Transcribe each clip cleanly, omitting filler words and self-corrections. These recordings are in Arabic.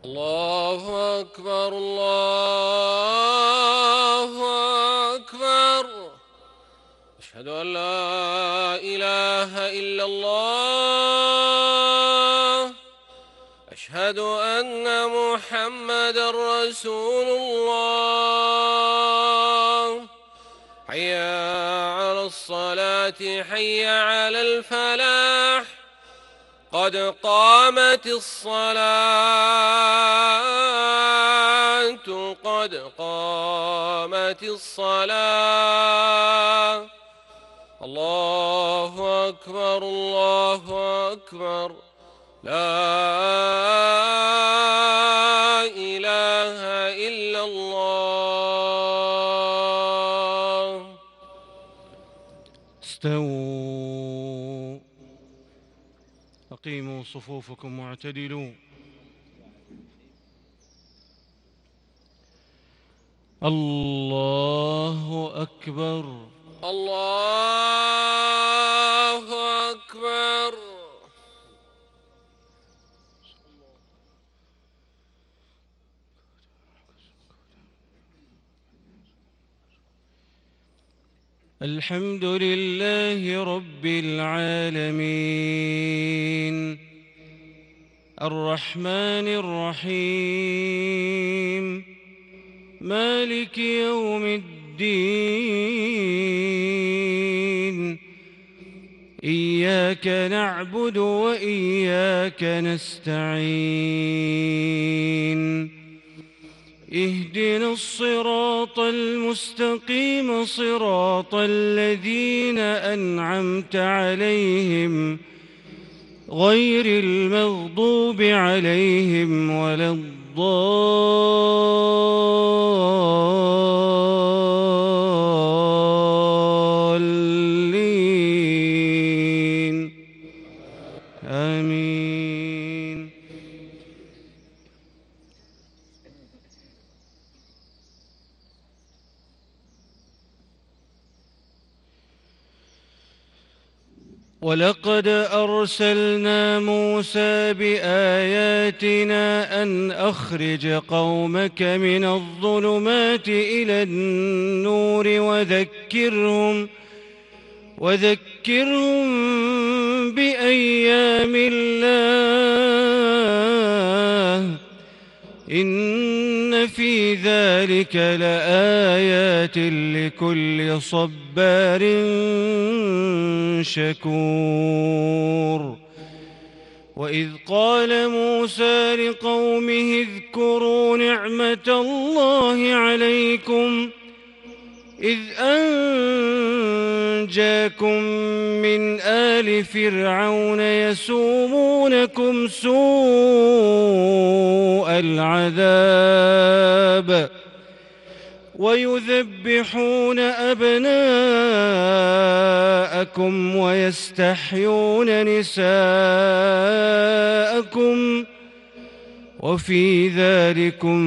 الله أكبر الله أكبر. أشهد أن لا إله إلا الله. أشهد أن محمدًا رسول الله. حي على الصلاة حي على الفلاح. قد قامت الصلاة قد قامت الصلاة. الله أكبر الله أكبر. لا إله إلا الله. استووا، أقيموا صفوفكم واعتدلوا. الله أكبر الله أكبر. الحمد لله رب العالمين، الرحمن الرحيم، مالك يوم الدين. إياك نعبد وإياك نستعين. اهدنا الصراط المستقيم، صراط الذين أنعمت عليهم غير المغضوب عليهم ولا الضالين. آمين. ولقد أرسلنا موسى بآياتنا أن أخرج قومك من الظلمات إلى النور وذكرهم بأيام الله. إن في ذلك لآيات لكل صبار شكور. وإذ قال موسى لقومه اذكروا نعمة الله عليكم إذ أنجاكم من آل فرعون يسومونكم سوء العذاب ويذبحون أبناءكم ويستحيون نساءكم وفي ذلكم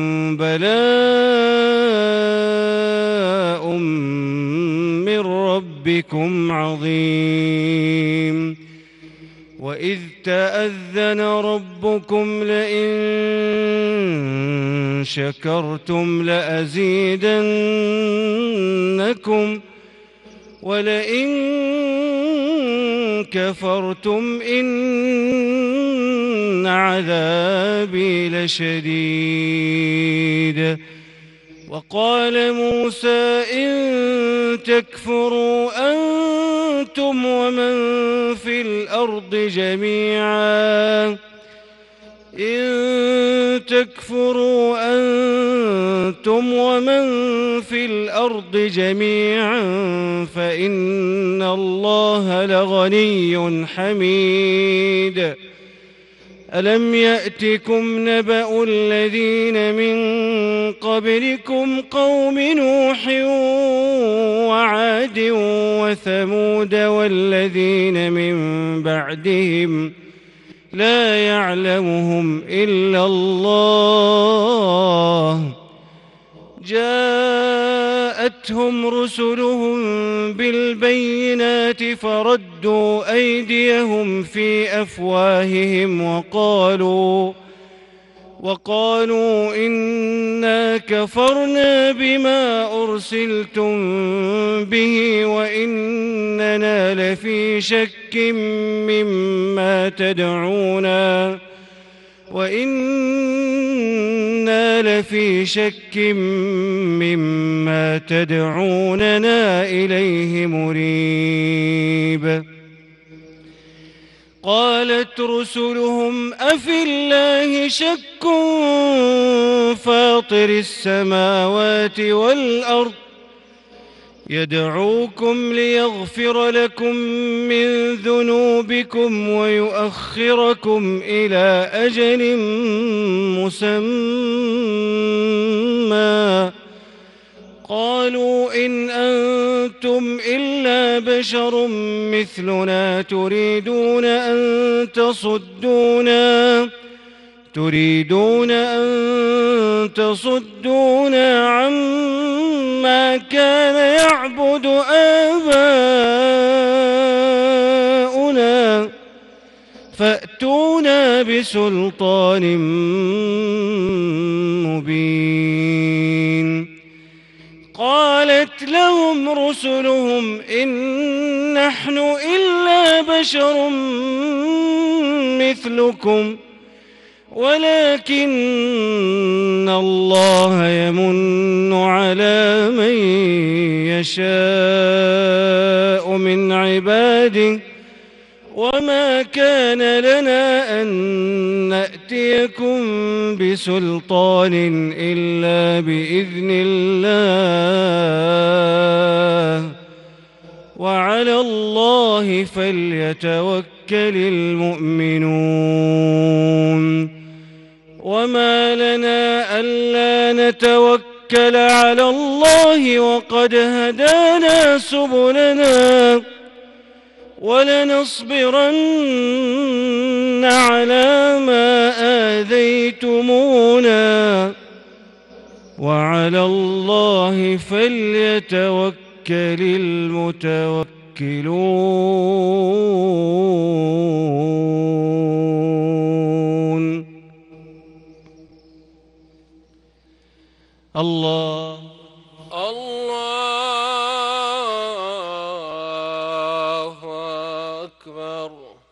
بلاء من ربكم عظيم. وإذ تأذن ربكم لئن شكرتم لأزيدنكم ولئن كفرتم إن عذابي لشديد. وقال موسى إن تكفروا أنتم ومن في الأرض جميعا فإن الله لغني حميد. ألم يأتكم نبأ الذين من قبلكم قوم نوح وعاد وثمود والذين من بعدهم لا يعلمهم إلا الله. جاءتهم رسلهم بالبينات فردوا أيديهم في أفواههم وقالوا إنا كفرنا بما أرسلتم به وإننا لفي شك مما تدعوننا إليه مريب. قالت رسلهم أفي الله شك فاطر السماوات والأرض يدعوكم ليغفر لكم من ذنوبكم ويؤخركم إلى أجل مسمى قالوا إن أنتم إلا بشر مثلنا تريدون أن تصدونا عما كان يعبد آباؤنا فأتونا بسلطان مبين. قالت لهم رسلهم إن نحن إلا بشر مثلكم ولكن الله يمن على من يشاء من عباده وما كان لنا أن نأتيكم بسلطان إلا بإذن الله وعلى الله فليتوكل المؤمنون. وما لنا ألا نتوكل على الله وقد هدانا سبلنا ولنصبرن على ما آذيتمونا وعلى الله فليتوكل المتوكلون. الله أكبر.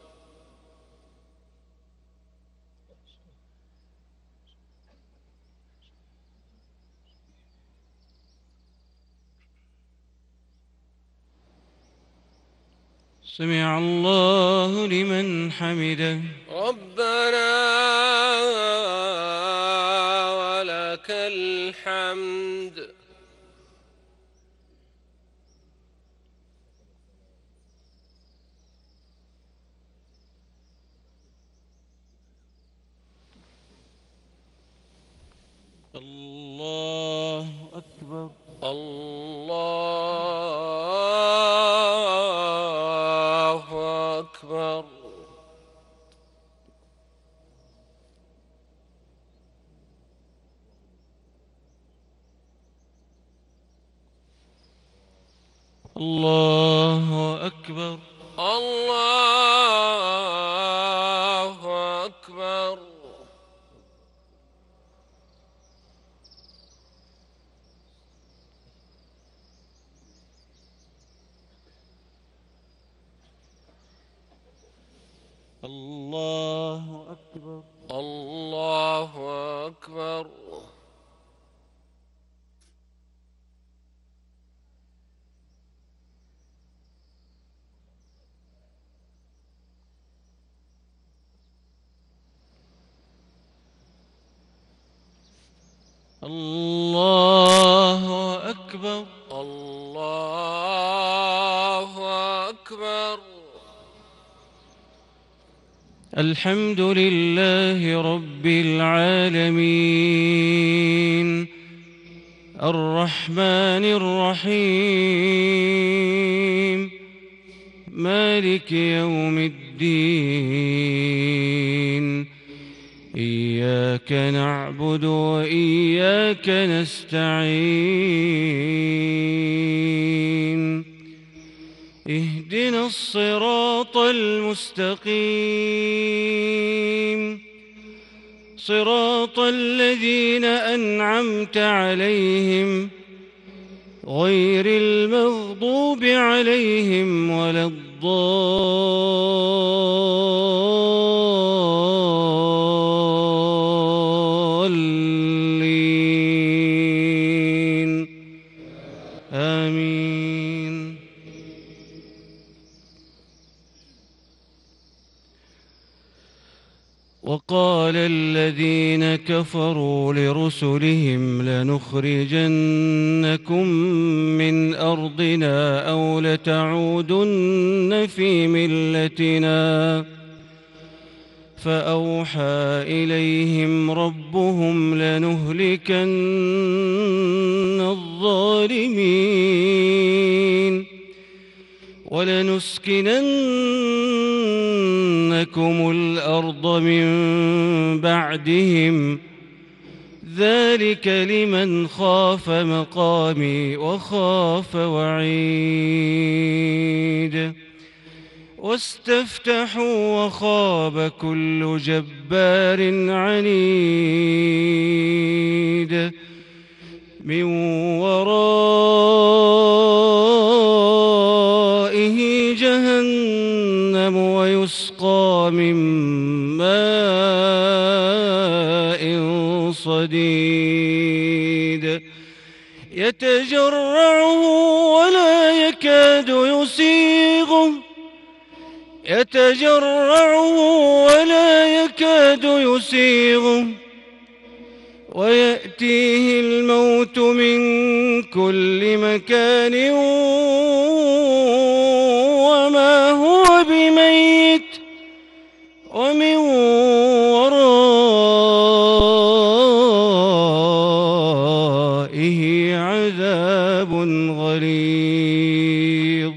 سمع الله لمن حمده. ربنا ولك الحمد. الله أكبر. الله أكبر. الله أكبر. الله أكبر. الله أكبر. الله أكبر. الله أكبر. الله أكبر. الحمد لله رب العالمين الرحمن الرحيم مالك يوم الدين إياك نعبد وإياك نستعين اهدنا الصراط المستقيم صراط الذين أنعمت عليهم غير المغضوب عليهم ولا الضالين آمين. وقال الذين كفروا لرسلهم لنخرجنكم من أرضنا أو لتعودن في ملتنا فأوحى إليهم ربهم لنهلكن الظالمين ولنسكننكم الأرض من بعدهم ذلك لمن خاف مقامي وخاف وعيد. واستفتحوا وخاب كل جبار عنيد من ورائه جهنم ويسقى من ماء صديد يتجرعه ولا يكاد يسيغه ويأتيه الموت من كل مكان وما هو بميت ومن ورائه عذاب غليظ.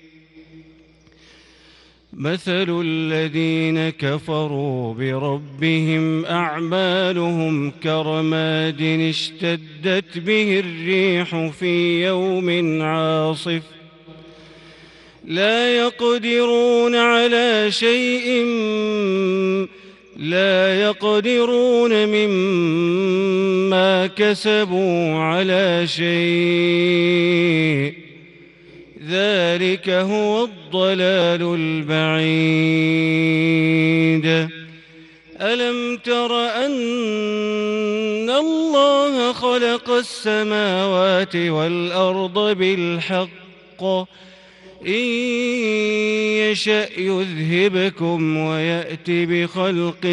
مثل الذين كفروا بربهم أعمالهم كرماد اشتدت به الريح في يوم عاصف لا يقدرون مما كسبوا على شيء ذلك هو الضلال البعيد. ألم تر أن الله خلق السماوات والأرض بالحق إن يشأ يذهبكم ويأت بخلق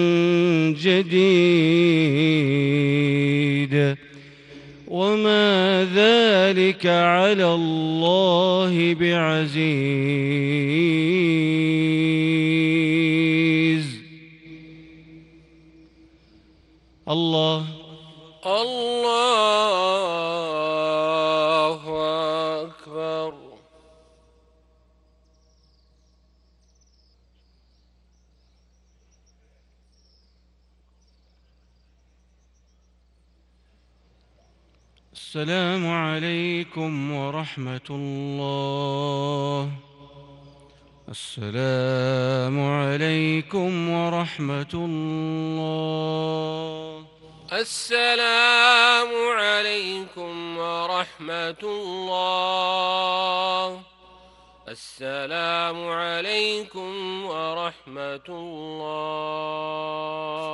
جديد وما ذلك على الله بعزيز. الله أكبر. السلام عليكم ورحمة الله. السلام عليكم ورحمة الله. السلام عليكم ورحمة الله. السلام عليكم ورحمة الله.